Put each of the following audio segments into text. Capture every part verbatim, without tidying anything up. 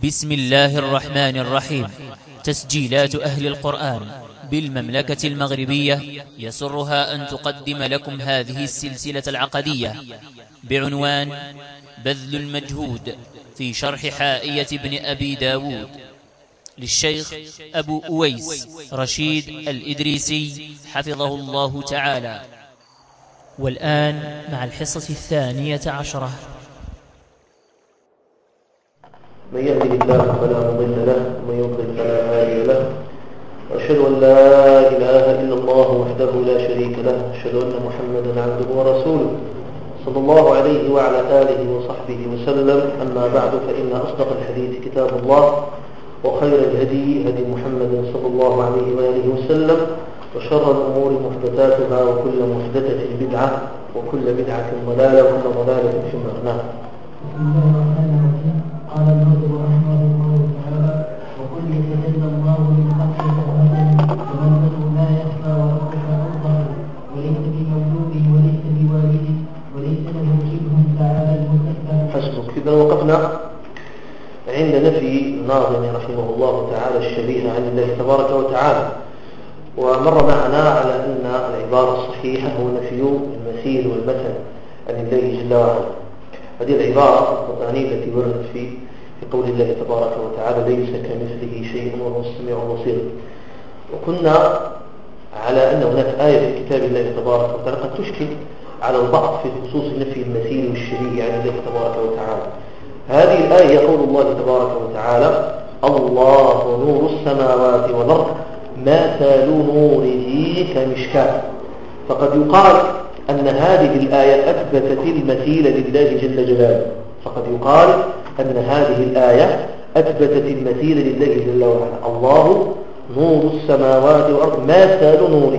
بسم الله الرحمن الرحيم. تسجيلات أهل القرآن بالمملكة المغربية يسرها أن تقدم لكم هذه السلسلة العقدية بعنوان بذل المجهود في شرح حائية ابن أبي داود للشيخ أبو أويس رشيد الإدريسي حفظه الله تعالى. والآن مع الحصة الثانية عشرة. من يهده الله فلا مضل له ومن يضلل فلا هادي له، وأشهد أن لا إله إلا الله وحده لا شريك له، أشهد أن محمدا عبده ورسوله صلى الله عليه وعلى آله وصحبه وسلم. أما بعد، فإن أصدق الحديث كتاب الله، وخير الهدي هدي محمد صلى الله عليه وآله وسلم، وشر الأمور محدثاتها، وكل محدثة بدعة، وكل بدعة ضلالة، وكل ضلالة في النار. قال الناظر رحمه الله تعالى: وكل يتجلى الله من خلقه شهادة ومنزله لا يخفى وربك أوضح، وليس بمولود وليس بوالد وليس له شبه تعالى المسبح. حسبك. إذا وقفنا عند نفي الناظم رحمه الله تعالى الشبيه عن الله تبارك وتعالى، ومر معنا على أن العبارة الصحيحة هو نفي المثيل والمثل عن الله جل وعلا. هذه العبارة القرآنية التي وردت في في قول الله تبارك وتعالى: ليس كمثله شيء وهو السميع البصير. وكنا على أن هناك آية في كتاب الله تبارك وتعالى قد تشكل على البعض في خصوص نفي المثيل والشبيه عن الله تبارك وتعالى. هذه الآية قول الله تبارك وتعالى: الله نور السماوات والأرض مثل نوره كمشكاة. فقد يقال أن هذه الآية أثبتت المثيل لله جل جلاله. فقد يقال أن هذه الآية أثبتت المثيل لله جل وعلا. الله نور السماوات والأرض مثل نوره.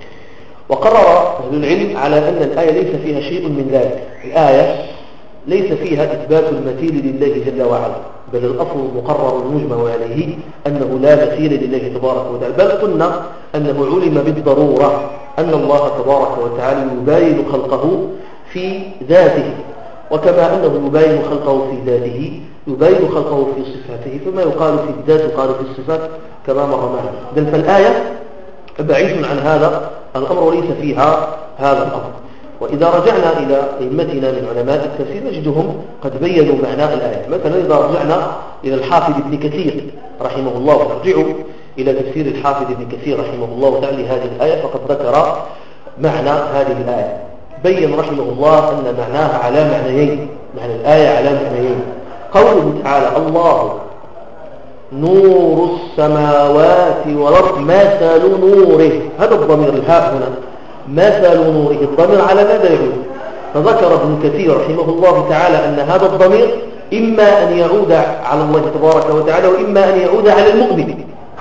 وقرر أهل العلم على أن الآية ليس فيها شيء من ذلك. الآية ليس فيها إثبات المثيل لله جل وعلا، بل الأصل المقرر المجمع عليه أنه لا مثيل لله تبارك وتعالى. بل قلنا أنه علم بالضرورة أن الله تبارك وتعالى يباين خلقه في ذاته، وكما أنه يباين خلقه في ذاته يباين خلقه في صفاته، فما يقال في الذات يقال في الصفات كما مر معنا. إذن فالآية بعيد عن هذا الأمر وليس فيها هذا الأمر. وإذا رجعنا إلى أئمتنا من علماء التفسير نجدهم قد بينوا معنى الآية. مثلا إذا رجعنا إلى الحافظ ابن كثير رحمه الله، فرجعوا إلى تفسير الحافظ ابن كثير رحمه الله تعالى هذه الآية، فقد ذكر معنى هذه الآية. بين رحمه الله أن معناها على معنيين، معنى الآية على معنيين. قوله تعالى: الله نور السماوات والأرض مثل نوره، هذا الضمير الهاء هنا مثل نوره، الضمير على ماذا يعود؟ فذكر ابن كثير رحمه الله تعالى أن هذا الضمير إما أن يعود على الله تبارك وتعالى، وإما أن يعود على المؤمن.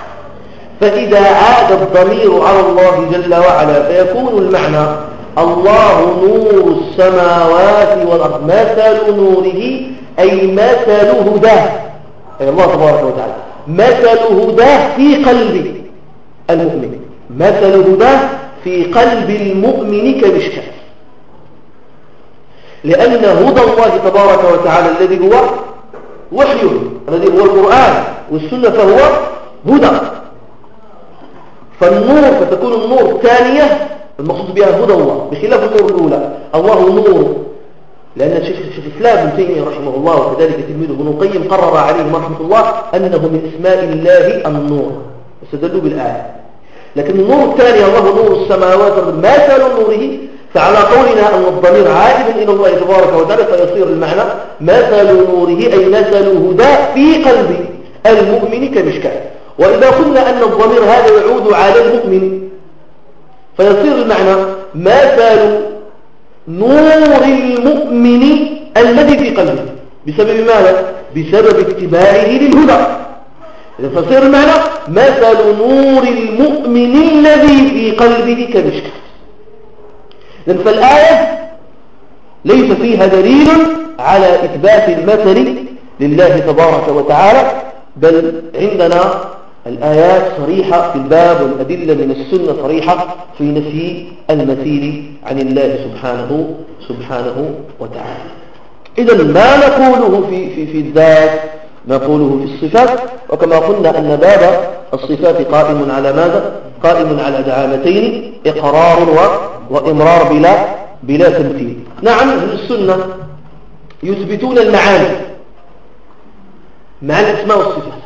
فإذا عاد الضمير على الله جل وعلا فيكون المعنى: الله نور السماوات والأرض مثل نوره، أي مثل هداه، أي الله تبارك وتعالى مثل هداه في قلب المؤمن، مثل هداه في قلب المؤمن كمشكاة. لأن هدى الله تبارك وتعالى الذي هو وحيه، الذي هو القرآن والسنة، فهو هدى. فالنور فتكون النور الثانية المقصود بها هدى الله، بخلاف النور الأولى. الله نور، لأن شيخ الإسلام ابن تيمية رحمه الله وكذلك تلميذه ابن القيم قرر عليه رحمه الله أنه من اسماء الله النور، استدلوا بالآية. لكن النور الثاني الله نور السماوات مثل نوره، فعلى قولنا أن الضمير عائد إلى الله تبارك وتعالى فيصير المعنى مثل نوره، أي مثل هداه في قلب المؤمن كمشكاة. وإذا قلنا أن الضمير هذا يعود على المؤمن فيصير المعنى مثل نور المؤمن الذي في قلبه، بسبب ماذا؟ بسبب اتباعه للهدى. إذا فصير المعنى مثل نور المؤمن الذي في قلبه كمشكاة. إذن فالآية ليس فيها دليل على إثبات المثل لله تبارك وتعالى، بل عندنا الآيات صريحة في الباب، والأدلة من السنة صريحة في نفي المثيل عن الله سبحانه سبحانه وتعالى. إذن ما نقوله في, في, في الذات نقوله في الصفات. وكما قلنا أن باب الصفات قائم على ماذا؟ قائم على دعامتين، إقرار وإمرار بلا بلا تمثيل. نعم، أهل السنة يثبتون المعاني، معاني الأسماء والصفات،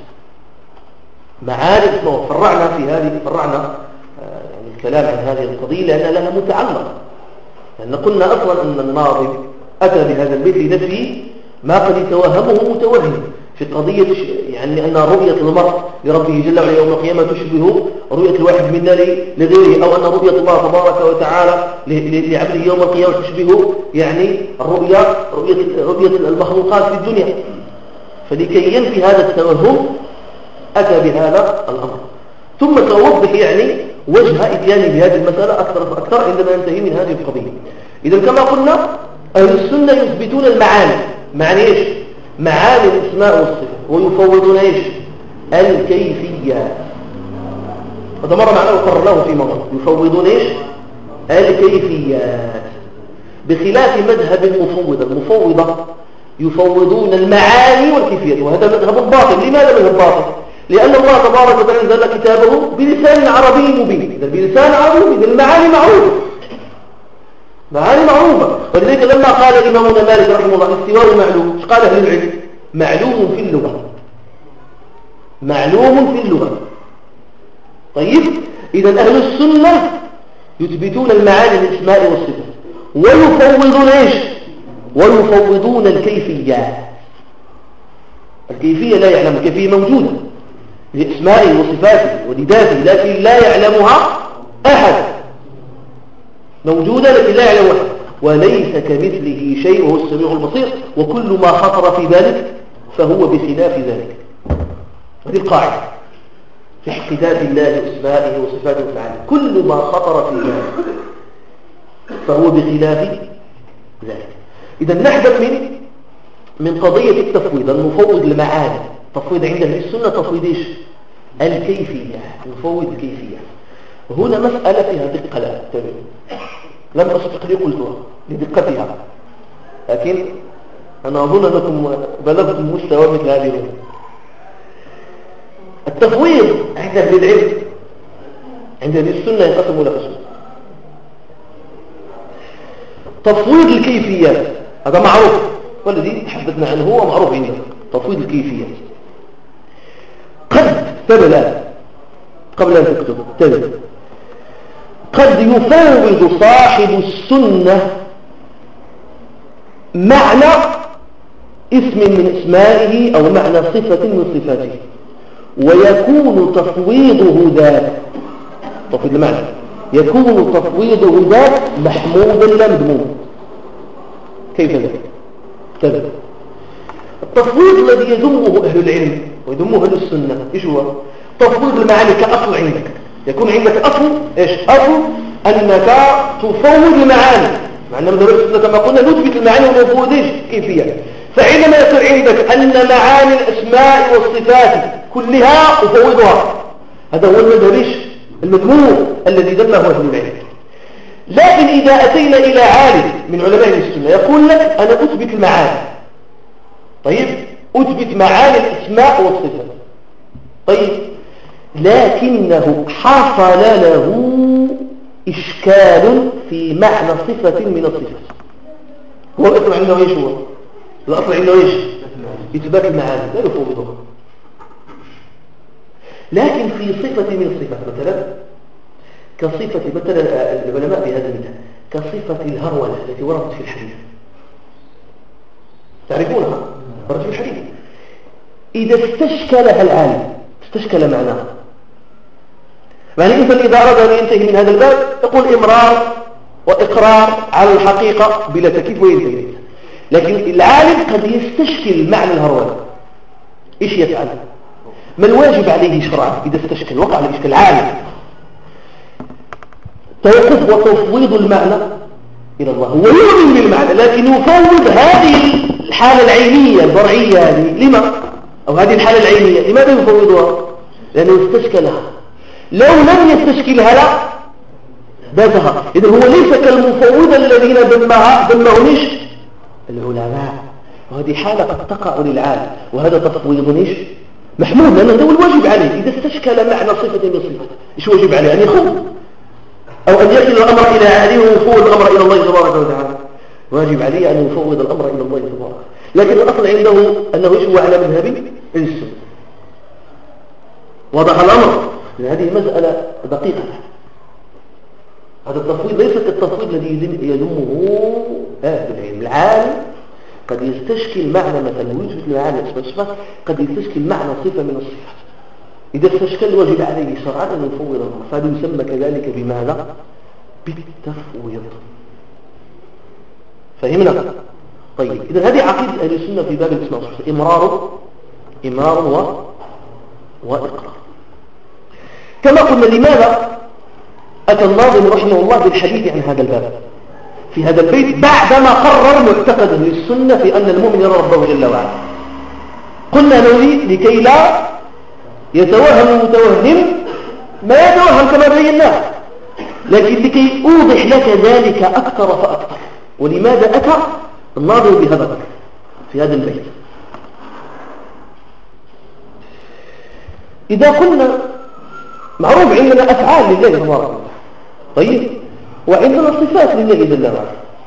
معاني الأسماء. فرعنا في هذه فرعنا يعني الكلام عن هذه القضية لأنها لها متعلق، لأن قلنا أصلا أن الناظم أتى بهذا البيت لنفي ما قد يتوهمه متوهم في قضية يعني أن رؤية المرء لربه جل وعلا يوم القيامة تشبه رؤية الواحد منا لغيره، أو أن رؤية الله تبارك وتعالى لعبده يوم القيامة تشبه يعني الرؤية رؤية رؤية المخلوقات في الدنيا. فلكي ينفي هذا التوهم أتى بهذا الأمر، ثم سأوضح يعني وجه إتياني بهذه المسألة أكثر فأكثر عندما ننتهي من هذه القضية. إذا كما قلنا أهل السنة يثبتون المعاني، معنى إيش؟ معاني الأسماء والصفات، ويفوضون إيش؟ الكيفية. هذا مرة معناه وقررناه في مرة، يفوضون إيش؟ الكيفيات، بخلاف مذهب المفوضة. المفوضة يفوضون المعاني والكيفيات، وهذا مذهب باطل. لماذا مذهب باطل؟ لأن الله تبارك وتعالى أنزل كتابه بلسان عربي مبين. إذا بلسان عربي مبين المعاني معروفة، معاني معروفة. ولذلك لما قال إمامنا مالك رحمه الله الاستواء معلوم، ايش قال أهل العلم؟ معلوم في اللغة، معلوم في اللغة. طيب، إذا أهل السنة يثبتون المعاني الأسماء والصفات، ويفوضون إيش؟ ويفوضون الكيفيات. الكيفية لا يعلم، الكيفية موجودة لأسمائه وصفاته ولذاته، لكن لا يعلمها أحد، موجودة لكن لا يعلمها أحد. وليس كمثله شيء وهو السميع البصير، وكل ما خطر في بالك فهو بخلاف ذلك. هذه القاعدة في حقيقة الله وأسمائه وصفاته وفعاله، كل ما خطر في بالك فهو بخلاف ذلك. إذا نحدث من من قضية التفويض، المفوض المعاني. تفويض عند أهل السنة تفويض إيش؟ الكيفية، مفوض الكيفية. هنا مسألة فيها دقة، لا تمام، لم أسبق لي قلتها لدقتها، لكن أنا أظن أنكم بلغتم مستوى مثل هذه الأمور. التفويض عند أهل العلم، عند أهل السنة ينقسم إلى قسمين. تفويض الكيفيات هذا معروف، والذي تحدثنا عنه هو معروف عندنا. تفويض الكيفيات قد تبلى قبل أن تكتب تبلى قد يفوض صاحب السنة معنى اسم من اسمائه أو معنى صفة من صفاته، ويكون تفويضه ذاك تفويض المعنى يكون تفويضه ذاك محمودا لا مذموما. كيف ذلك؟ تبلى التفويض الذي يذمه أهل العلم ويذمه أهل السنة إيش هو؟ تفويض المعاني كأصل عندك، يكون عندك أصل إيش؟ أصل أنك تفوض المعاني، مع أن مدرسة السنة كما قلنا نثبت المعاني ونفوض إيش؟ كيفية. فعندما يصير عندك أن معاني الأسماء والصفات كلها أفوضها، هذا هو المذهب إيش؟ المذموم الذي ذمه أهل العلم. لكن إذا أتينا إلى عالم من علماء السنة يقول لك أنا أثبت المعاني، طيب أثبت معاني الأسماء والصفات، طيب لكنه حصل له إشكال في معنى صفة من الصفات. هو الأصل عنده إيش؟ هو الأصل عنده إيش؟ إثبات المعاني لا يفوضها. لكن في صفة من الصفات مثلا كصفة مثلا العلماء بهذا المثال كصفة الهرولة التي وردت في الحديث، تعرفونها وردت في الحديث، إذا استشكلها العالم استشكل معناها. يعني الإنسان إذا أراد أن ينتهي من هذا الباب يقول إمرار وإقرار على الحقيقة بلا تكييف وينتهي. لكن العالم قد يستشكل معنى الهرولة، إيش يفعل؟ ما الواجب عليه شرعا إذا استشكل وقع على الإشكال؟ العالم توقف وتفويض المعنى إلى الله. هو يؤمن بالمعنى لكن يفوض هذه الحالة العينية البرعية هذه لما؟ أو هذه الحالة العينية لماذا يفوضها؟ لأنه استشكلها. لو لم يستشكلها لا باتها. إذن هو ليس كالمفوض الذين ذمها ذمهم إيش؟ العلماء. وهذه حالة قد تقع للعالم، وهذا تفويض إيش محمود، لأنه هو الواجب عليه. إذا استشكل معنى صفة من صفة إيش واجب عليه؟ أن يخوض أو أن يكل الأمر إلى عاليه ويفوض الأمر إلى الله تبارك وتعالى. واجب عليه أن يفوض الأمر إلى الله تبارك. لكن الأصل عنده أنه إيش هو على مذهب السنة. وضح الأمر. هذه مسألة دقيقة. هذا التفويض ليس كالتفويض الذي يذمه أهل العلم. العالم قد يستشكل معنى مثلا ويثبت المعاني اسماء الصفات، قد يستشكل معنى صفة من الصفات. إذا استشكل واجب عليه شرعا أن يفوض الأمر، فهذا يسمى كذلك بماذا؟ بالتفويض. فهمنا؟ طيب إذا هذه عقيدة أهل السنة في باب الاسماء والصفات، إمرار إمرار و... وإقرار. كما قلنا لماذا أتى الناظم رحمه الله بالحديث عن هذا الباب في هذا البيت بعدما قرر معتقدا للسنة في أن المؤمن يرى ربه جل وعلا؟ قلنا نولي لكي لا يتوهم المتوهم ما يتوهم كما بيناه، لكن لكي أوضح لك ذلك أكثر فأكثر. ولماذا أتى الناظم بهذا الباب في هذا البيت؟ إذا كنا معروف عندنا أفعال لله تبارك وتعالى، طيب، وعندنا صفات لله جل وعلا.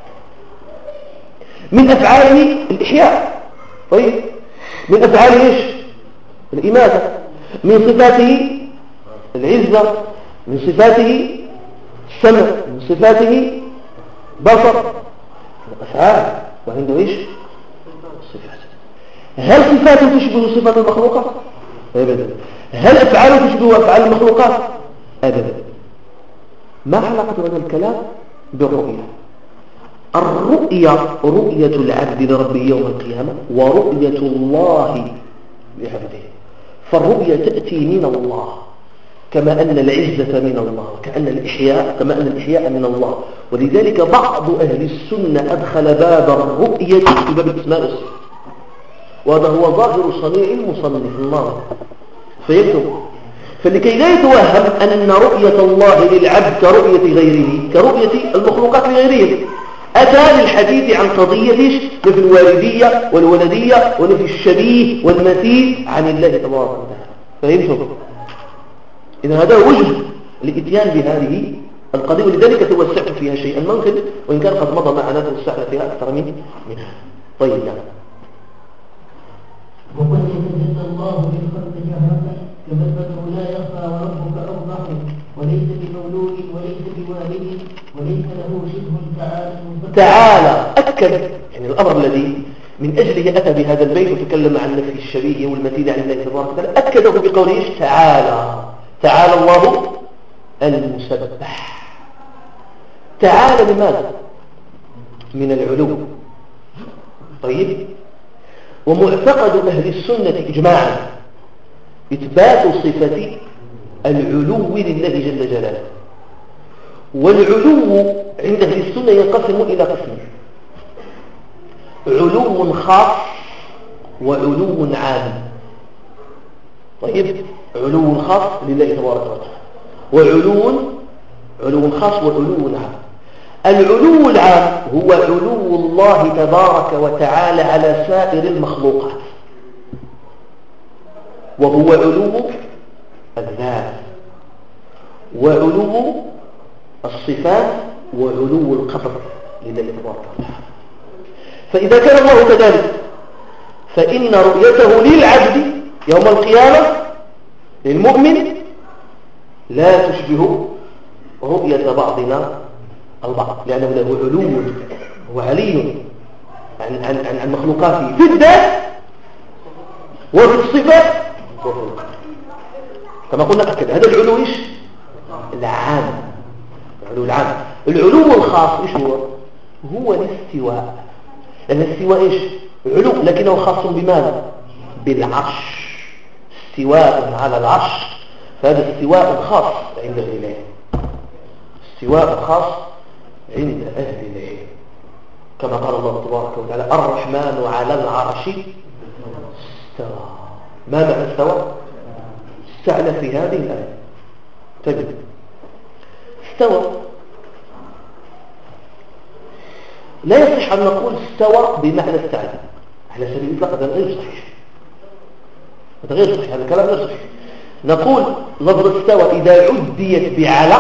من أفعاله الإحياء، طيب، من أفعاله إيش؟ الإماتة. من صفاته العزة، من صفاته السمع، من صفاته بصر. أفعال وعنده إيش؟ صفات. هل صفاته تشبه صفات المخلوقات؟ أبدا. هل أفعاله تشبه أفعال المخلوقات؟ أبدا. ما علاقة هذا الكلام بالرؤية؟ الرؤية رؤية العبد لربه يوم القيامة، ورؤية الله لعبده. فالرؤية تأتي من الله كما أن العزة من الله، وكأن الإحياء كما أن الإحياء من الله. ولذلك بعض أهل السنة أدخل باب الرؤية في باب الأسماء والصفات، وهذا هو ظاهر صنيع المصنف الناظم فيكتب. فلكي لا يتوهم أن رؤية الله للعبد كرؤية غيره كرؤية المخلوقات لغيرهم، أتى للحديث عن قضية نفي الوالدية والولدية ونفي الشبيه والمثيل عن الله تبارك وتعالى. فهمتم؟ إذا هذا وجه الاتيان بهذه القضية، ولذلك توسعت فيها شيئا ممكن، وإن كان قد مضى معنا توسعنا فيها أكثر من منها. طيب نعم. وقد يتجلى الله بالخلق جهرة كما البدر لا يخفى وربك أوضح، وليس بمولود وليس بوالد وليس له شبه تعالى تعالى. أكد يعني الأمر الذي من أجله أتى بهذا البيت وتكلم عن نفي الشبيه والمثيل عن الله تبارك وتعالى، أكده بقوله تعالى. تعالى الله المسبح. تعالى لماذا؟ من العلو. طيب، ومعتقد أهل السنة إجماعا إثبات صفة العلو لله جل جلاله. والعلو عند أهل السنة ينقسم إلى قسمين: علو خاص وعلو عام. طيب، علو خاص لله تبارك وتعالى، وعلو علو خاص وعلو عام. العلو العام هو علو الله تبارك وتعالى على سائر المخلوقات، وهو علو الذات وعلو الصفات وعلو القدر لله تبارك وتعالى. فإذا كان الله كذلك فإن رؤيته للعبد يوم القيامة للمؤمن لا تشبه رؤية بعضنا البعض، لأنه له علو وعلي عن, عن, عن, عن مخلوقاته في الذات وفي الصفات وفي القدر. كما قلنا أكد هذا العلو إيش؟ العام. العلو العام. العلو الخاص إيش هو؟ هو الاستواء. لأن الاستواء إيش؟ علو لكنه خاص بماذا؟ بالعرش. استواء على العرش، فهذا استواء خاص عند أهل العلم. استواء خاص عند أهل العلم، كما قال الله تبارك وتعالى الرحمن على العرش استوى. ما معنى استوى؟ استعلى في هذه الآية. تجد استوى لا يصح أن نقول استوى بمعنى استعلى. على سبيل الإطلاق هذا غير صحيح، هذا غير صحيح، هذا الكلام غير صحيح. نقول لفظ استوى إذا عديت بعلى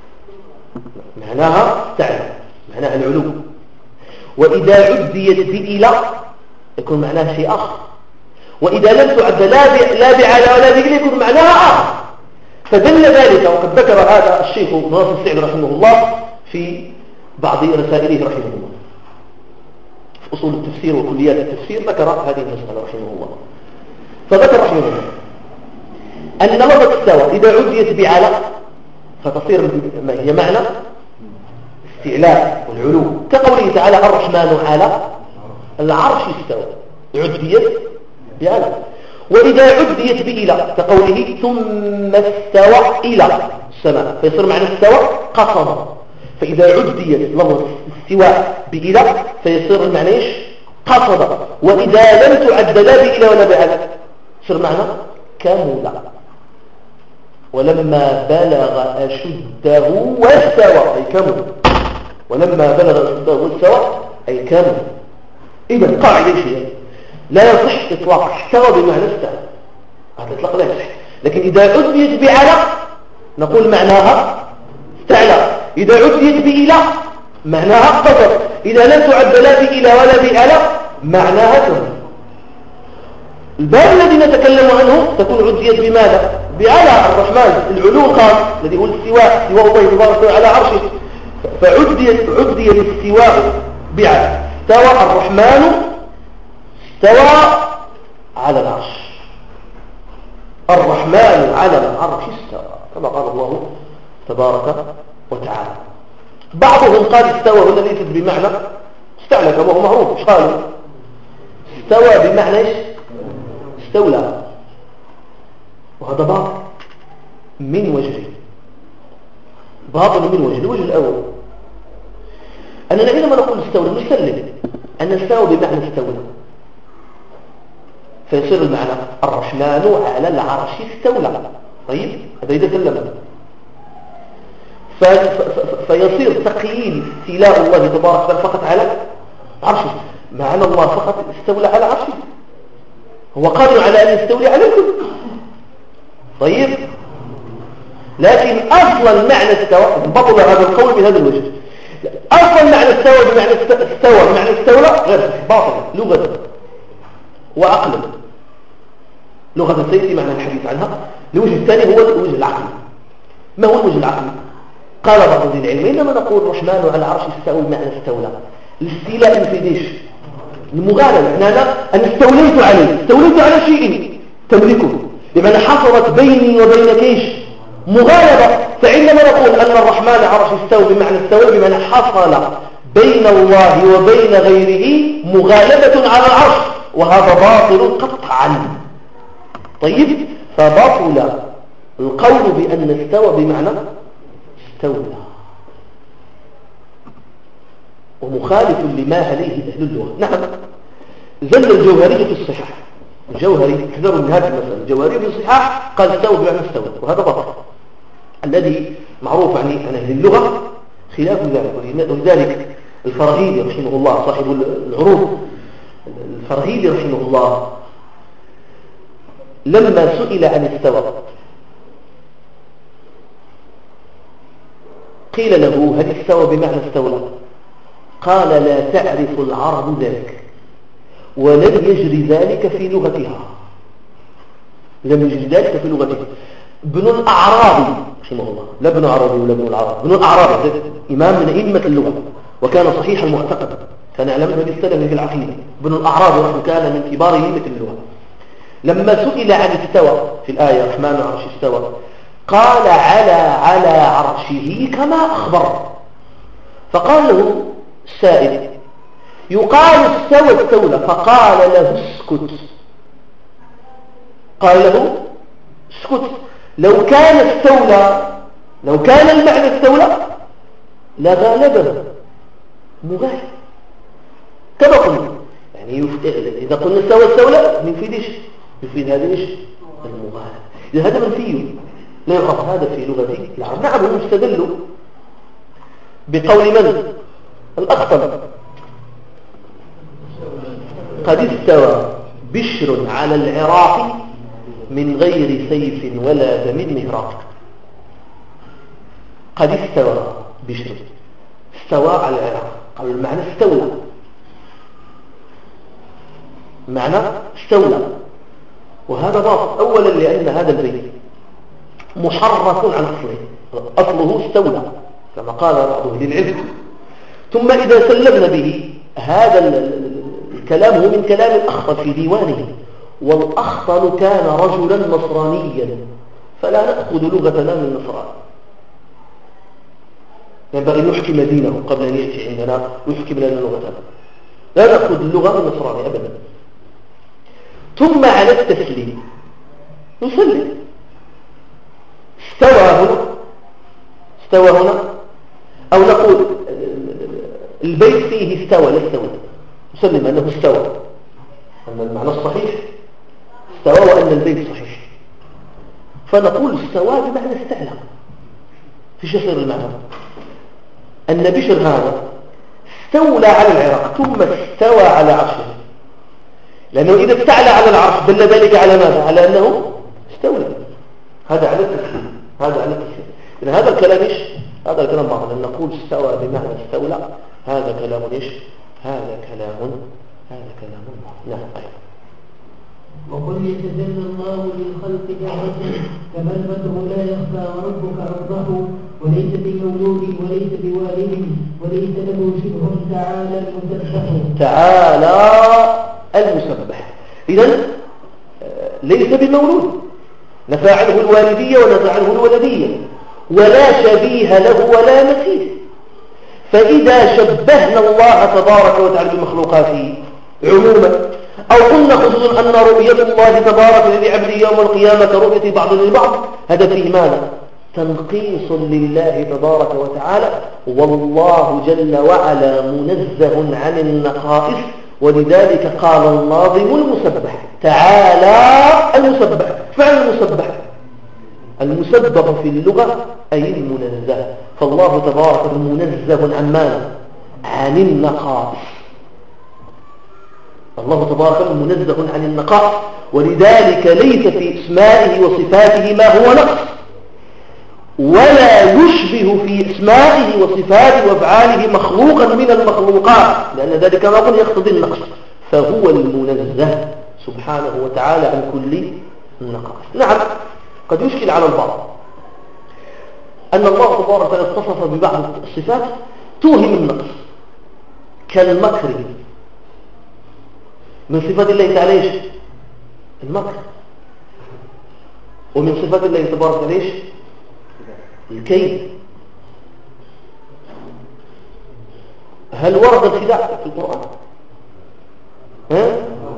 معناها استعلى، معناها العلو، وإذا عديت بإلى يكون معناها شيء آخر، وإذا لم تعد لا بعلى ولا بإلى يكون معناها آخر. فدل ذلك، وقد ذكر هذا الشيخ ناصر السعدي رحمه الله في بعض رسائله رحمه الله في أصول التفسير وكليات التفسير، ذكر هذه المسألة رحمه الله. فذكر رحمه الله أن لفظ استوى إذا عديت بعلى فتصير هي معنى استعلاء والعلو، كقوله تعالى الرحمن على العرش استوى، عديت بعلى. وإذا عديت بإلى كقوله ثم استوى إلى السماء، فيصير معنى استوى قصد. فإذا عديت لفظ استواء بإلى فيصير المعنى إيش؟ قصد. وإذا لم تعد لا بإلى ولا بعلى يصير معنى كمل. ولما بلغ أشده واستوى أي كمل، ولما بلغ أشده واستوى أي كمل. إذا قاعدة شيء لا يصح إطلاق استوى بمعنى استوى، هذا الإطلاق لا يصح. لكن إذا عديت بعلى نقول معناها استعلى، إذا عديت بإلى معناها قصد، إذا لم تعد لا بإلى ولا بألى معناها كمل. الباب الذي نتكلم عنه تكون عديت بماذا؟ بعلى الرحمن، العلو الخاص الذي هو الاستواء، استواء الله تبارك وتعالى على عرشه، فعديت عدي الاستواء بعلى. استوى الرحمن استوى على العرش، الرحمن على العرش استوى كما قال الله تبارك وتعالى. بعضهم قال استوى هنا ليست بمعنى استعلى كما هو معروف، قالوا استوى بمعنى ايش؟ استولى، وهذا باطل من وجهين، باطل من وجه. الوجه الأول أننا عندما نقول استولى نسلم أن استوى بمعنى استولى، فيصير المعنى الرحمن على العرش استولى. طيب هذا إذا سلمنا، فيصير تقييد استيلاء الله تبارك وتعالى فقط على عرشه، معنى الله فقط استولى على عرشه، هو قادر على أن يستولي على الكل. طيب لكن أصلا معنى استوى بطل هذا القول بهذا الوجه. أصلا معنى استوى بمعنى استوى بمعنى استولى غير باطل لغة وعقلا. لغة سيأتي معنى الحديث عنها. الوجه الثاني هو الوجه العقلي. ما هو الوجه العقلي؟ قال بعض أهل العلم إنما نقول الرحمن على العرش استوى بمعنى استولى، الاستيلاء يفيدش المغالبة، أن أنا أن استوليت عليه، استوليت على شيء تملكه، بمعنى حصلت بيني وبينك إيش؟ مغالبة. فعندما نقول أن الرحمن عرش استوى بمعنى استوى بمعنى حصل بين الله وبين غيره مغالبة على العرش، وهذا باطل قطعا. طيب فبطل القول بأن استوى بمعنى استولى، ومخالف لما عليه أهل اللغة. نعم زل الجوهري في الصحاح، الجوهري احذروا من هذه المسألة، الجوهري في الصحاح قال استوى بمعنى استوى، وهذا باطل. الذي معروف عن أهل اللغة خلاف ذلك. ولذلك الفرهيدي رحمه الله صاحب العروض، الفرهيدي رحمه الله لما سئل عن استوى قيل له هل استوى بمعنى استولى؟ قال لا تعرف العرب ذلك ولم يجري ذلك في لغتها، لم يجري ذلك في لغتها. ابن الأعرابي رحمه الله، لا ابن عربي ولا ابن العربي، ابن الأعرابي إمام من أئمة اللغة وكان صحيح المعتقد، كان يعلم من السلف في العقيدة. ابن الأعرابي رحمه كان من كبار أئمة اللغة. لما سئل عن استوى في الآية الرحمن عرش استوى قال على على عرشه كما أخبر. فقال له السائل يقال استوى استولى، فقال له اسكت، قال له اسكت. لو كان استولى، لو كان المعنى استولى لغالبه مغالب كما قلنا. يعني يف... إذا قلنا استوى استولى يفيد ايش؟ يفيد هذا ايش؟ المغالب. إذا هذا منفي لا يعرف هذا في لغة العرب. نعم هم استدلوا بقول من؟ الأخطل قد استوى بشر على العراق من غير سيف ولا دم مهراق. قد استوى بشر، استوى على العراق، قالوا المعنى استولى، معنى استولى، وهذا باطل. أولا لأن هذا البيت محرف عن أصله، أصله استولى كما قال بعض أهل العلم. ثم إذا سلمنا به هذا الكلام هو من كلام الأخطل في ديوانه، والأخطل كان رجلا نصرانيا، فلا نأخذ لغتنا من النصران، ينبغي أن نحكم دينه قبل أن يأتي عندنا ويحكم لنا لغتنا، لا نأخذ اللغة من النصراني أبدا. ثم على التسليم نسلم. استوى هنا، استوى هنا، أو نقول البيت فيه استوى لا استوى، نسلم أنه استوى، أن المعنى الصحيح استوى وأن البيت صحيح، فنقول استوى بمعنى استعلى. في شخير المعنى أن بشر هذا استولى على العراق ثم استوى على عرشه، لأنه إذا استعلى على العرش دل ذلك على ماذا؟ على أنه استولى. هذا على التسليم، هذا على التسليم. إذن هذا الكلام إيش؟ هذا الكلام باطل. أن نقول استوى بمعنى استولى، هذا كلام إيش؟ هذا كلام هذا كلام باطل. نعم. وقل يتجلى الله للخلق جهرة كما البدر لا يخفى وربك عرضه وليس بمولود وليس بوالد وليس له شبه تعالى المسبح. تعالى المسبح. إذن ليس بمولود، نفى عنه الوالدية ونفى عنه الولدية، ولا شبيه له ولا مثيل. فإذا شبهنا الله تبارك وتعالى بمخلوقاته عموما، أو قلنا خصوصا أن رؤية الله تبارك لعبده يوم القيامة رؤية بعض للبعض، هذا فيه ماذا؟ تنقيص لله تبارك وتعالى، والله جل وعلا منزه عن النقائص. ولذلك قال الناظم المسبح تعالى المسبح. فعل المسبح المسبح في اللغة أي المنزه، فالله تبارك منزه عن ماذا؟ عن النقائص. الله تبارك منزه عن النقائص، ولذلك ليس في اسمائه وصفاته ما هو نقص، ولا يشبه في اسمائه وصفاته وافعاله مخلوقا من المخلوقات، لأن ذلك ما قل يقتضي النقص، فهو المنزه سبحانه وتعالى عن كل النقائص. نعم، قد يشكل على البعض أن الله تبارك وتعالى اتصف ببعض الصفات توهم النقص، كالمكر. من صفات الله تعالى المكر، ومن صفات الله تبارك وتعالى الكيد. هل ورد الخداع في القرآن؟ ها؟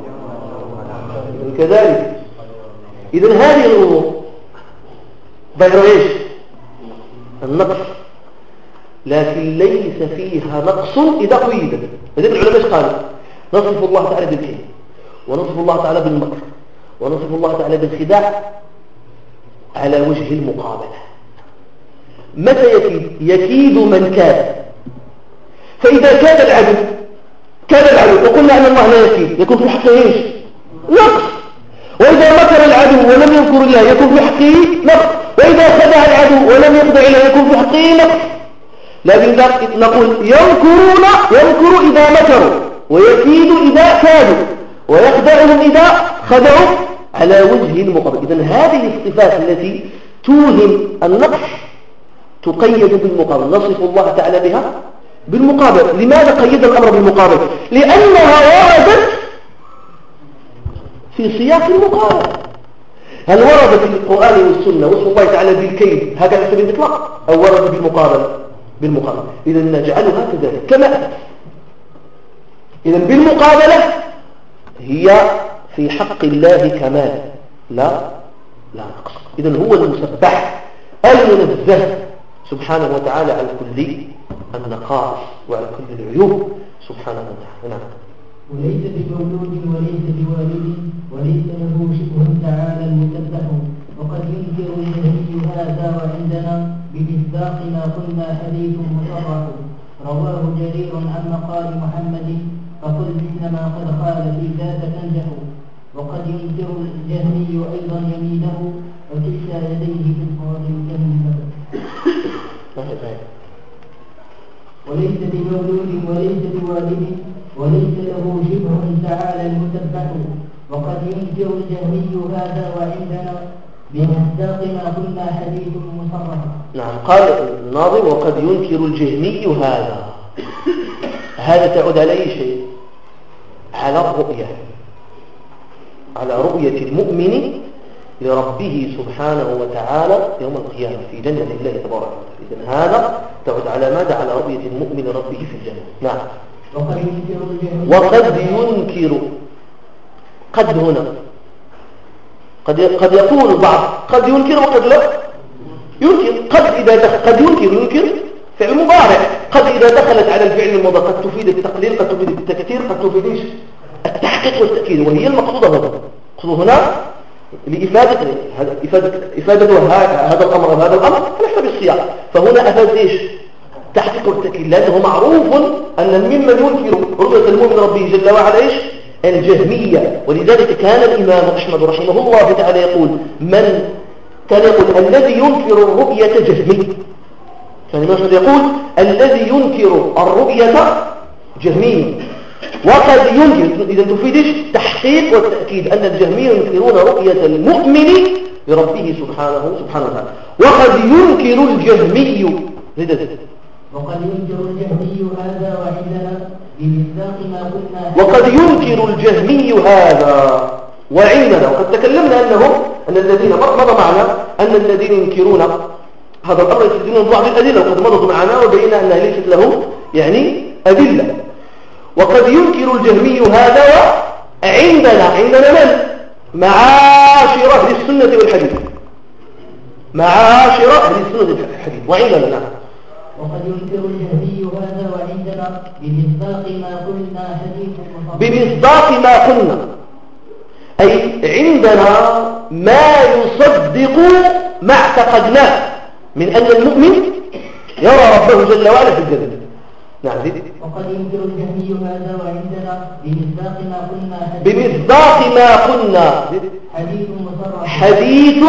كذلك. إذن هذه الأمور بير إيش؟ النقص، لكن ليس فيها نقص إذا قيدت. لذلك العلماء ايش قالوا؟ نصف الله تعالى بالكيد، ونصف الله تعالى بالمكر، ونصف الله تعالى بالخداع على وجه المقابلة. متى يكيد؟ يكيد من كاد. فإذا كاد العدو كاد العدو وقلنا أن الله لا يكيد، يكون في حقه إيش؟ نقص. وإذا مكر العدو ولم يذكر الله يكون في حقه نقص. وإذا خدع العدو ولم يخدع الله يكون في حقه نقص. لكن نقول يمكرون يمكر إذا مكروا، ويكيد إذا كادوا، ويخدعهم إذا خدعوا على وجه المقابل. إذن هذه الصفات التي توهم النقص تقيد بالمقابل، نصف الله تعالى بها بالمقابل. لماذا قيد الأمر بالمقابل؟ لأنها وردت في سياق المقابل. هل ورد في القرآن والسنة وصف الله تعالى بالكيد هكذا سبيل الإطلاق، أو ورد بالمقابل؟ بالمقابل. إذن نجعلها كذلك كما أتت. إذن بالمقابلة هي في حق الله كمال لا لا نقص. إذن هو المسبح المنزه سبحانه وتعالى عن كل النقائص وعن كل العيوب سبحانه وتعالى. نعم. وليس بمولود وليس بوالد وليس له شبه تعالى المسبح. وقد ينكر الجهمي هذا وعندنا بمصداق ما قلنا حديث مصرح رواه جرير عن مقال محمد، فقل مثل ما قد قال في ذلك وقد ينكر الجهمي أيضا يمينه وكلتا يديه بالصواب كالنسبة وليس بمولود وليس بوالد وليس له شبه تعالى المسبح. وقد ينكر الجهمي هذا وعندنا بمصداق ما قلنا حديث مصرح. نعم، قال الناظم وقد ينكر الجهمي هذا. هذا تعود على أي شيء؟ على الرؤية، على رؤية المؤمن لربه سبحانه وتعالى يوم القيامة في جنة الله تبارك وتعالى. إذن هذا تعود على ماذا؟ على رؤية المؤمن لربه في الجنة. نعم. وقد ينكر الجهمي وقد ينكر، قد هنا قد قد يقول البعض قد ينكر وقد لا ينكر. قد إذا دخل قد ينكر ينكر فعل مضارع. قد إذا دخلت على الفعل المضارع قد تفيد التقليل، قد تفيد التكثير، قد تفيد ايش؟ التحقيق والتأكيد، وهي المقصودة هنا. المقصود هنا لإفادة هذا إفادة إفادة هذا الأمر وهذا الأمر على حسب السياق. فهنا أفاد ايش؟ تحقيق والتأكيد، لأنه معروف أن ممن ينكر رؤية المؤمن ربه جل وعلا ايش؟ الجهمية. ولذلك كان الإمام أحمد رحمه الله تعالى يقول من كان يقول الذي ينكر الرؤية جهمي. كان الإمام أحمد يقول الذي ينكر الرؤية جهمي. وقد ينكر، إذا تفيدش تحقيق والتأكيد أن الجهمية ينكرون رؤية المؤمن لربه سبحانه سبحانه وتعالى. وقد ينكر الجهمي وقد ينكر الجهمي هذا وعندنا بمصداق ما قلنا. وقد ينكر الجهمي هذا وعندنا. وقد تكلمنا أنه أن الذين مضى معنا أن الذين ينكرون هذا الأمر يستدلون ببعض الأدلة، وقد مضوا معنا وبينا أنها ليست له يعني أدلة. وقد ينكر الجهمي هذا عندنا. عندنا من؟ معاشر أهل السنة والحديث. معاشر أهل السنة والحديث وعندنا. نعم. وقد ينكر الجهمي هذا وعندنا بمصداق ما قلنا حديث مصرح. بمصداق ما قلنا أي عندنا ما يصدق ما اعتقدناه من أن المؤمن يرى ربه جل وعلا في الجنة. نعم. وقد ينكر الجهمي هذا وعندنا بمصداق ما قلنا بمصداق ما قلنا حديث مصرح. حديث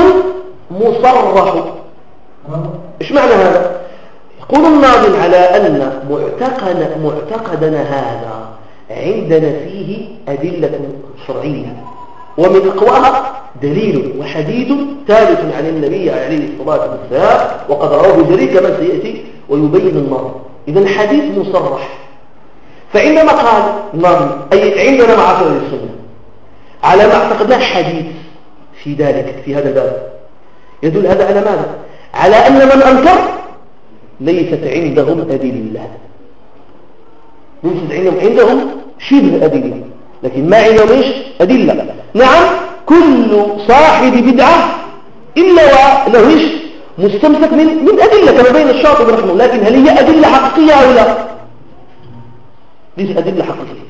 مصرح. إيش معنى هذا؟ يقول الناظم على أن معتقد معتقدنا هذا عندنا فيه أدلة شرعية، ومن أقواها دليل وحديث ثابت عن النبي عليه الصلاة والسلام، وقد رواه جرير كما سيأتي ويبين النظر. إذن حديث مصرح. فعندما قال النظم أي عندنا معاشر السنة على ما اعتقدناه حديث في ذلك في هذا الباب، يدل هذا على ماذا؟ على أن من أنكر ليست عندهم أدلة، ليست عندهم عندهم شبه أدلة، لكن ما عندهم إيش؟ أدلة. نعم، كل صاحب بدعة إلا وله إيش؟ مستمسك من من أدلة كما بين الشاطبي رحمه الله، لكن هل هي أدلة حقيقية أو لا؟ ليس أدلة حقيقية.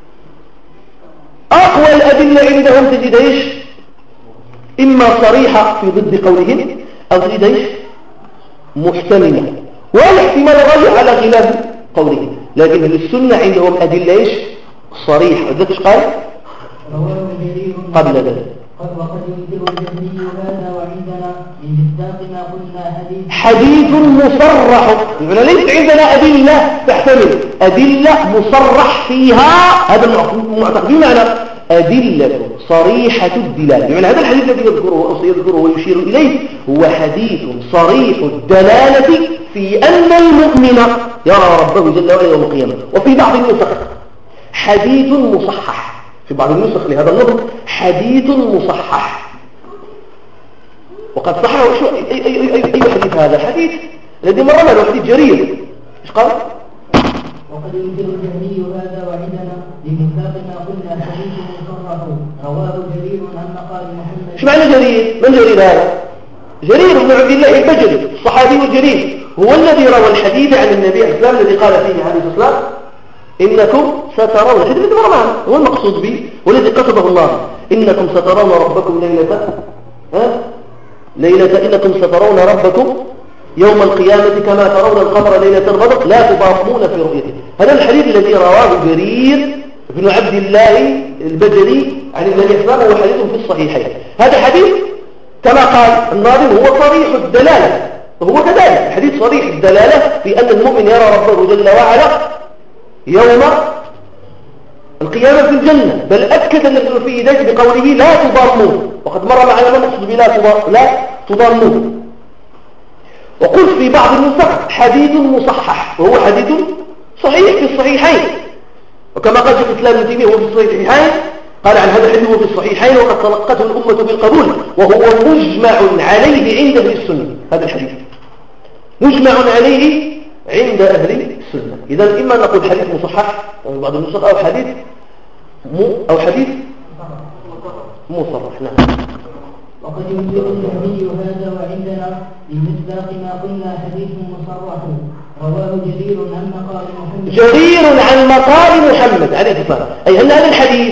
أقوى الأدلة عندهم تجد إيش؟ إما صريحة في ضد قولهم أو تجد إيش؟ محتملة، والاحتمال غالي على خلاف قولهم. لكن السنة عندهم أدلة إيش؟ صريحة. ذلك إيش قال؟ قبل ذلك وقد ينكر الجهمي هذا وعندنا بمصداق ما قلنا حديث حديث مصرح. يعني ليس عندنا أدلة تحتمل، أدلة مصرح فيها، هذا معتقدين على أدلة صريحة الدلالة. يعني هذا الحديث الذي يذكره يذكره ويشير إليه هو حديث صريح الدلالة في أن المؤمن يرى ربه جل وعلا يوم القيامة. وفي بعض النسخ حديث مصحح، في بعض النسخ لهذا اللفظ حديث مصحح. وقد صححه أي, أي, أي, أي, أي حديث هذا؟ الحديث الذي مر له حديث جرير. ايش قال؟ وقد ينكر الجهمي هذا وعندنا بمصداق ما قلنا حديث مصرح رواه جرير عن مقال محمد. ايش معنى جرير؟ من جرير هذا؟ جرير بن عبد الله البجلي الصحابي الجليل، هو الذي روى الحديث عن النبي عليه الصلاة والسلام الذي قال فيه عليه الصلاة والسلام إنكم سترون، الحديث الذي مر معنا هو المقصود به والذي قصده الله، إنكم سترون ربكم ليلة ها؟ ليلة إنكم سترون ربكم يوم القيامة كما ترون القمر ليلة البدر لا تضامون في رؤيته. هذا الحديث الذي رواه جرير بن عبد الله البجلي عن النبي صلى الله عليه وسلم وهو حديث في الصحيحين. هذا حديث كما قال الناظم هو صريح الدلالة، وهو كذلك حديث صريح الدلالة في أن المؤمن يرى ربه جل وعلا يوم القيامة في الجنة، بل أكد النبي في ذلك بقوله لا تضامون، وقد مر معنا ما نقصد بلا لا تضامون. وقلت في بعض النسخ حديث مصحح، وهو حديث صحيح في الصحيحين، وكما قال شيخ الإسلام ابن تيمية هو في الصحيحين، قال عن هذا الحديث في الصحيحين وقد تلقته الأمة بالقبول، وهو مجمع عليه عند أهل السنة. هذا الحديث مجمع عليه عند أهل السنة. إذا إما نقول حديث مصحح أو بعض النسخ أو حديث مو أو حديث مصرح. نعم. وقد يمكن الحديث هذا وعندنا لمصداق ما قلنا حديث مصرح رواه جرير عن مقال محمد جرير عن مقال محمد عليه الصلاة، أي أن هذا الحديث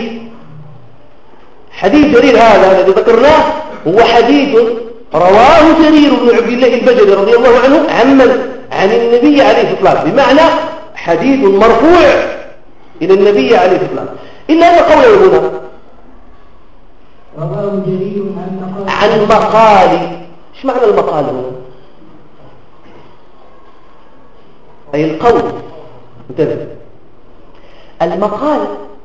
حديث جرير هذا الذي ذكرناه هو حديث رواه جرير بن عبد الله البجلي رضي الله عنه عن عن النبي عليه الصلاة والسلام، بمعنى حديث مرفوع إلى النبي عليه الصلاة والسلام. إلا أن قوله هنا رواه جرير عن مقال عن مقال، ايش معنى المقال هنا؟ أي القول. انتبه، المقال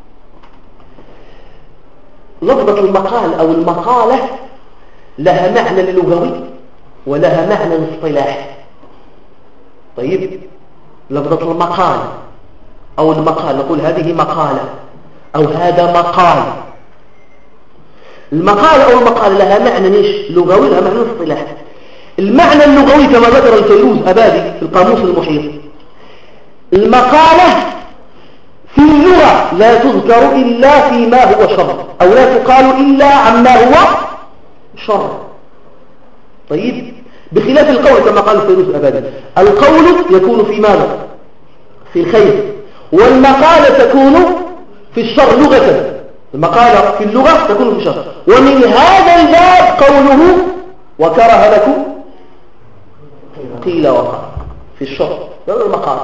لفظة المقال أو المقالة لها معنى لغوي ولها معنى اصطلاحي. طيب، لفظة المقال أو المقال نقول هذه مقالة أو هذا مقال. المقال أو المقال لها معنى ايش؟ لغوي، لها معنى اصطلاحي. المعنى اللغوي كما ذكر الفيروز أبادي في القاموس المحيط، المقالة في اللغة لا تذكر إلا فيما هو شر، أو لا تقال إلا عما هو شر. طيب، بخلاف القول كما قال الفيروز أبادي، القول يكون في ماذا؟ في الخير، والمقالة تكون في الشر لغة. المقالة في اللغة تكون في الشر، ومن هذا الباب قوله وكره لكم قيل وقال في الشر، هذا المقال،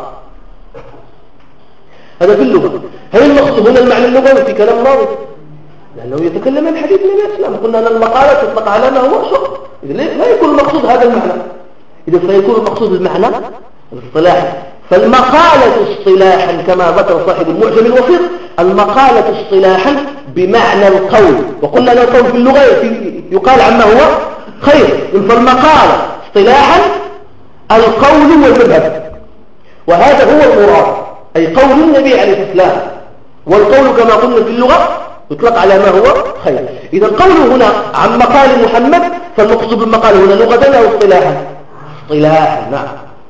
هذا في اللغة. هل المقصود هنا المعنى اللغوي في كلام ماضي؟ لأنه يتكلم عن حديث النبي صلى الله عليه وسلم، قلنا أن المقالة تطلق على ما هو شر، إذا لا يكون المقصود هذا المعنى، إذا سيكون المقصود المعنى الاصطلاحي. فالمقالة اصطلاحا كما ذكر صاحب المعجم الوسيط، المقالة اصطلاحا بمعنى القول، وقلنا أن القول في اللغة يقال عما هو خير. فالمقالة اصطلاحا القول والمذهب، وهذا هو المراد، أي قول النبي عليه السلام. والقول كما قلنا في اللغة يطلق على ما هو خير. إذا القول هنا عن مقال محمد، فالمقصود بالمقال هنا لغة أو اصطلاحا؟ اصطلاحا. نعم.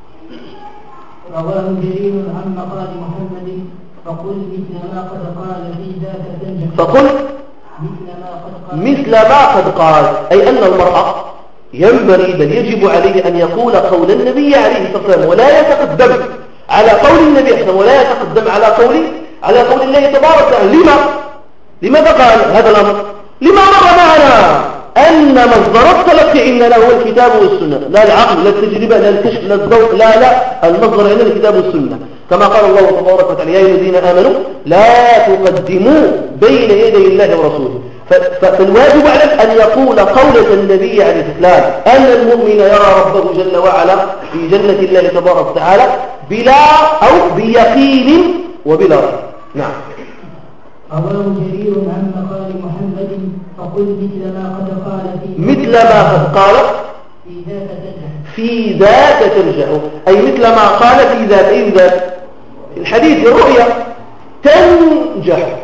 رواه جرير عن مقال محمد فقل مثل ما قد قال في ذاك تنجح. فقل مثل ما قد قال مثل ما قد قال، أي أن المرأة ينبغي بل يجب عليه أن يقول قول النبي عليه الصلاة والسلام، ولا يتقدم على قول النبي عليه الصلاة والسلام، ولا يتقدم على قول على قول الله تبارك وتعالى. لما؟ لماذا قال هذا الأمر؟ لما مر معنا أن مصدر التلقي عندنا هو الكتاب والسنة، لا العقل، لا التجربة، لا الكشف، لا الذوق، لا لا المصدر عندنا الكتاب والسنة، كما قال الله تبارك وتعالى يا أيها الذين آمنوا لا تقدموا بين يدي الله ورسوله. فالواجب عليه أن يقول قولة النبي عليه السلام أن المؤمن يرى ربه جل وعلا في جنة الله تبارك وتعالى بلا أو بيقين وبلا ريب. نعم. رواه جرير عن مقال محمد فقل مثل ما قد قال في مثل ما قد قال في ذاك ترجع في ذاك ترجع، أي مثل ما قال في ذاك، أي ذاك الحديث الرؤيا تنجح،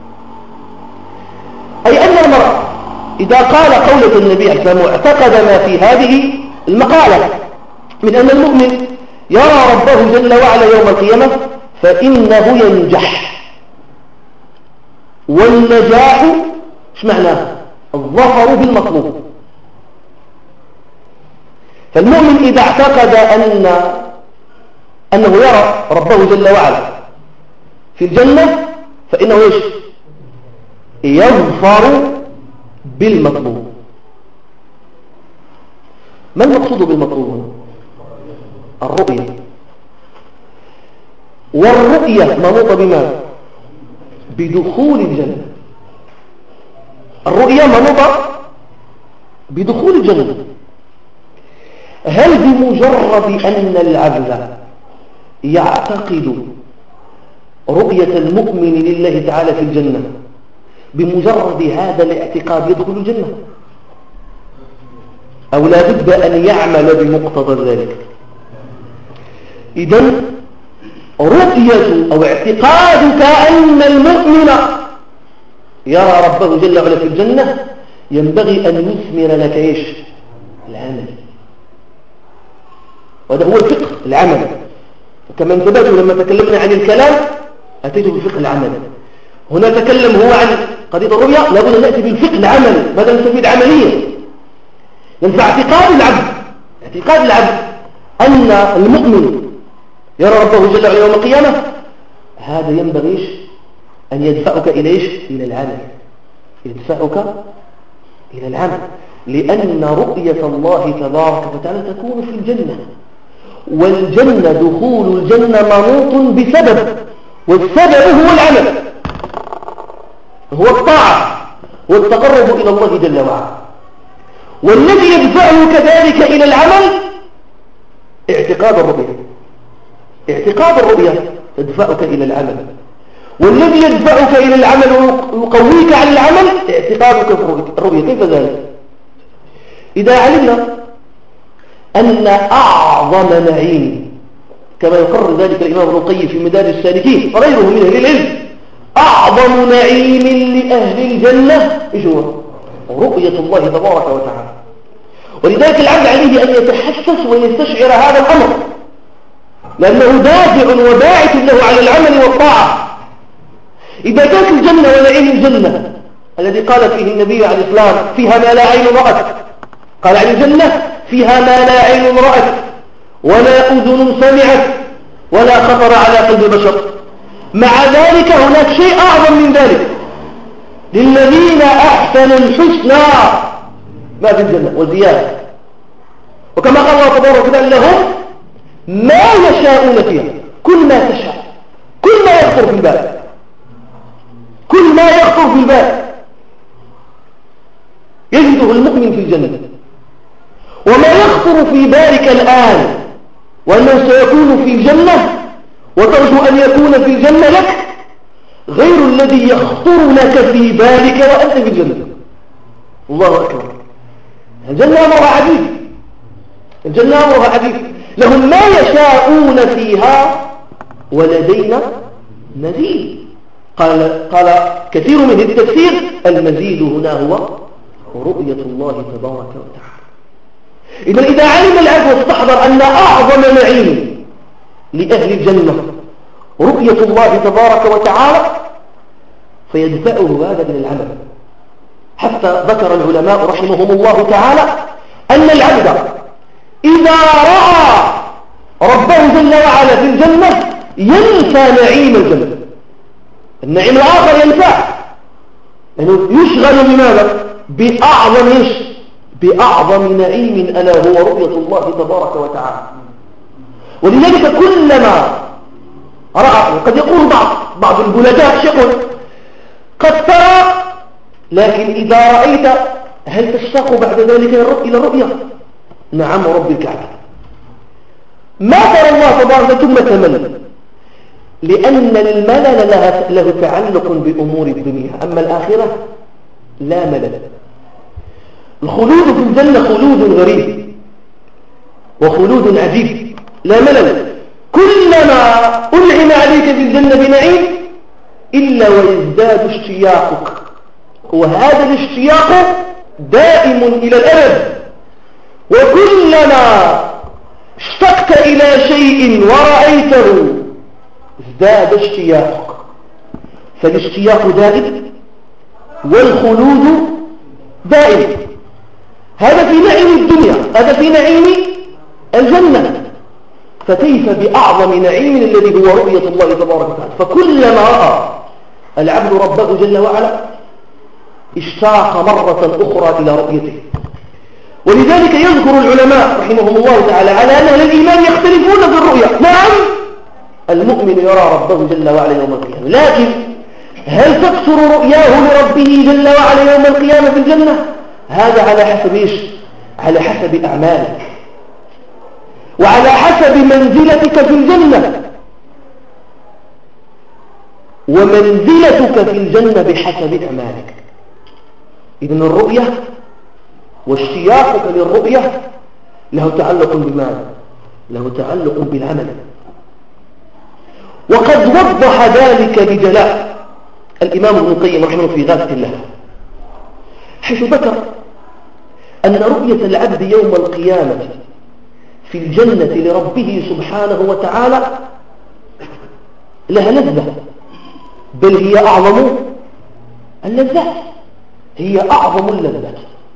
أي أن المرء إذا قال قولة النبي عليه الصلاة والسلام واعتقد ما في هذه المقالة من أن المؤمن يرى ربه جل وعلا يوم القيامة، فإنه ينجح. والنجاح ايش معناه؟ الظفر بالمطلوب. فالمؤمن إذا اعتقد أن أنه يرى ربه جل وعلا في الجنة، فإنه ايش؟ يظفر بالمطلوب. ما المقصود بالمطلوب هنا؟ الرؤية، والرؤية منوطة بما؟ بدخول الجنة. الرؤيا منوطة بدخول الجنة. هل بمجرد أن العبد يعتقد رؤية المؤمن لله تعالى في الجنة بمجرد هذا الاعتقاد يدخل الجنة، أو لا بد أن يعمل بمقتضى ذلك؟ إذن رؤية أو اعتقادك أن المؤمن يرى ربه جل وعلا في الجنة ينبغي أن يثمر لك إيش؟ العمل. وهذا هو الفقه، العمل. كما انتبهتوا لما تكلمنا عن الكلام أتيت بالفقه العمل. هنا تكلم هو عن قضية الرؤيا، لابد أن نأتي بالفقه العمل. ماذا نستفيد عمليا؟ ينفع اعتقاد العبد اعتقاد العبد أن المؤمن يرى ربه جل وعلا يوم القيامة، هذا ينبغي أن يدفعك إلى إيش؟ إلى العمل. يدفعك إلى العمل، لأن رؤية الله تبارك وتعالى تكون في الجنة، والجنة دخول الجنة منوط بسبب، والسبب هو العمل، هو الطاعة والتقرب إلى الله جل وعلا. والذي يدفعه كذلك إلى العمل اعتقاد الرؤية. اعتقاد الرؤية تدفعك إلى العمل، والذي يدفعك إلى العمل ويقويك على العمل اعتقادك في الرؤية. كيف ذلك؟ إذا علمنا أن أعظم نعيم، كما يقرر ذلك الإمام ابن القيم في مدارج السالكين وغيره من أهل العلم، أعظم نعيم لأهل الجنة إيش هو؟ رؤية الله تبارك وتعالى. ولذلك العبد عليه أن يتحسس ويستشعر هذا الأمر، لأنه دافع وباعث له على العمل والطاعة. إذا كانت الجنة ونعيم الجنة الذي قال فيه النبي عليه الإسلام فيها ما لا عين رأت، قال عن الجنة فيها ما لا عين رأت ولا أذن سمعت ولا خطر على قلب بشر. مع ذلك هناك شيء أعظم من ذلك، للذين أحسنوا الحسنى ما في الجنة وزيادة. وكما قال الله تبارك وتعالى لهم ما يشاءون فيها، كل ما تشاء، كل ما يخطر في البال، كل ما يخطر في البال يجده المؤمن في الجنة. وما يخطر في بالك الآن وأنه سيكون في الجنة وترجو أن يكون في الجنة لك غير الذي يخطر لك في بالك وأنت في الجنة. الله أكبر. الجنة أمرها عجيب، الجنة أمرها عجيب. لهم ما يشاءون فيها ولدينا مزيد. قال, قال كثير من التفسير المزيد هنا هو رؤية الله تبارك وتعالى. إذا إذا علم العبد واستحضر أن أعظم نعيم لأهل الجنة رؤية الله تبارك وتعالى فيدفعه هذا من العمل. حتى ذكر العلماء رحمهم الله تعالى أن العبد إذا رأى ربه جل وعلا في الجنة ينسى نعيم الجنة. النعيم الآخر ينسى، لأنه يشغل بماذا؟ بأعظم إيش؟ بأعظم نعيم ألا هو رؤية الله تبارك وتعالى. ولذلك كلما رأى، وقد يقول بعض بعض البلداء يقول قد ترى، لكن إذا رأيت هل تشتاق بعد ذلك إلى الرؤية؟ نعم رب الكعبة. ما ترى الله تبارك ثم تمل، لأن الملل له تعلق بأمور الدنيا، أما الآخرة لا ملل. الخلود في الجنة خلود غريب وخلود عجيب لا ملل. كلما أنعم عليك في الجنة بنعيم إلا ويزداد اشتياقك، وهذا الاشتياق دائم إلى الأبد. وكلما اشتقت إلى شيء ورأيته ازداد اشتياقك. فالاشتياق دائم والخلود دائم. هذا في نعيم الدنيا، هذا في نعيم الجنة، فكيف بأعظم نعيم الذي هو رؤية الله تبارك وتعالى. فكلما رأى العبد ربه جل وعلا اشتاق مرة أخرى إلى رؤيته. ولذلك يذكر العلماء رحمهم الله تعالى على أن أهل الإيمان يختلفون في الرؤيا. نعم المؤمن يرى ربه جل وعلا يوم القيامة، لكن هل تكثر رؤياه لربه جل وعلا يوم القيامة في الجنة؟ هذا على حسب إيش؟ على حسب أعمالك وعلى حسب منزلتك في الجنة، ومنزلتك في الجنة بحسب أعمالك. إذن الرؤية واشتياقك للرؤية له تعلق بماذا؟ له تعلق بالعمل. وقد وضح ذلك بجلاء الإمام ابن القيم رحمه في غاثة الله، حيث ذكر أن رؤية العبد يوم القيامة في الجنة لربه سبحانه وتعالى لها لذة، بل هي أعظم اللذات، هي أعظم اللذات.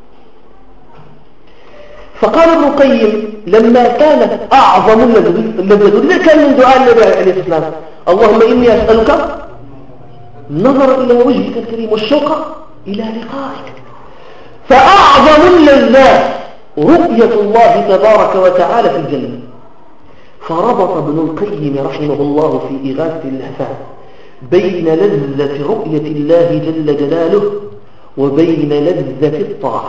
فقال ابن القيم لما كانت أعظم اللذة، لذا كان من دعاء النبي عليه الصلاة والسلام اللهم إني أسألك النظر إلى وجهك الكريم والشوق إلى لقائك. فأعظم اللذات رؤية الله تبارك وتعالى في الجنة. فربط ابن القيم رحمه الله في إغاثة اللهفان بين لذة رؤية الله جل جلاله وبين لذة الطاعة.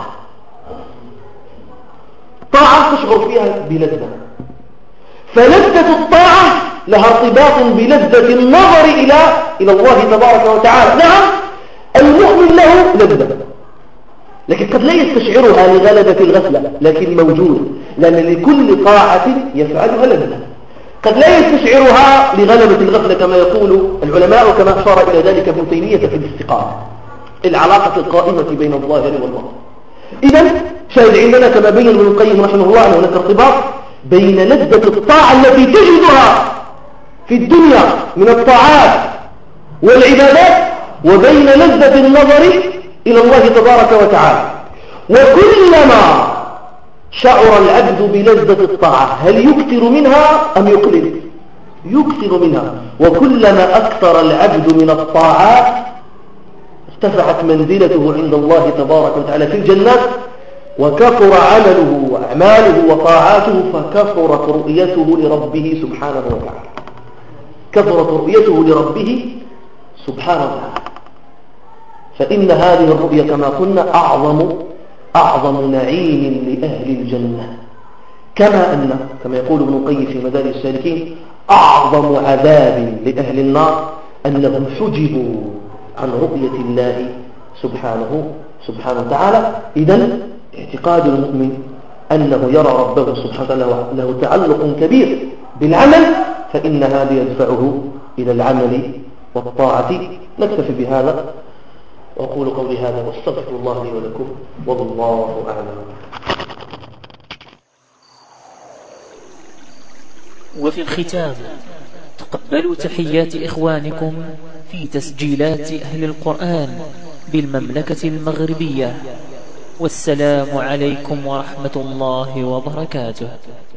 طاعة تشعر فيها بلذة، فلذة الطاعة لها ارتباط بلذة النظر إلى إلى الله تبارك وتعالى. نعم المؤمن له لذة، لكن قد لا يستشعرها لغلبة الغفلة، لكن موجود، لأن لكل طاعة يفعلها لذة. قد لا يستشعرها لغلبة الغفلة كما يقول العلماء، وكما أشار إلى ذلك ابن تيمية في الاستقامة، العلاقة القائمة بين الظاهر والباطن. إذن شاهد عندنا كما بين ابن القيم رحمه الله أن هناك ارتباط بين لذة الطاعة التي تجدها في الدنيا من الطاعات والعبادات وبين لذة النظر إلى الله تبارك وتعالى. وكلما شعر العبد بلذة الطاعة هل يكثر منها أم يقلل؟ يكثر منها. وكلما أكثر العبد من الطاعات ارتفعت منزلته عند الله تبارك وتعالى في الجنات، وكثر عمله وأعماله وطاعاته، فكثرت رؤيته لربه سبحانه وتعالى، كثرت رؤيته لربه سبحانه وتعالى. فإن هذه الرؤية كما قلنا أعظم أعظم نعيم لأهل الجنة، كما أن كما يقول ابن القيم في مدارج السالكين أعظم عذاب لأهل النار أنهم حجبوا عن رؤية الله سبحانه سبحانه وتعالى. إذن اعتقاد المؤمن أنه يرى ربه سبحانه وتعالى له تعلق كبير بالعمل، فإن هذا يدفعه إلى العمل والطاعة. نكتفي بهذا وأقول قولي هذا واستغفر الله لي ولكم، والله أعلم. وفي الختام تقبلوا تحيات إخوانكم في تسجيلات أهل القرآن بالمملكة المغربية، والسلام عليكم ورحمة الله وبركاته.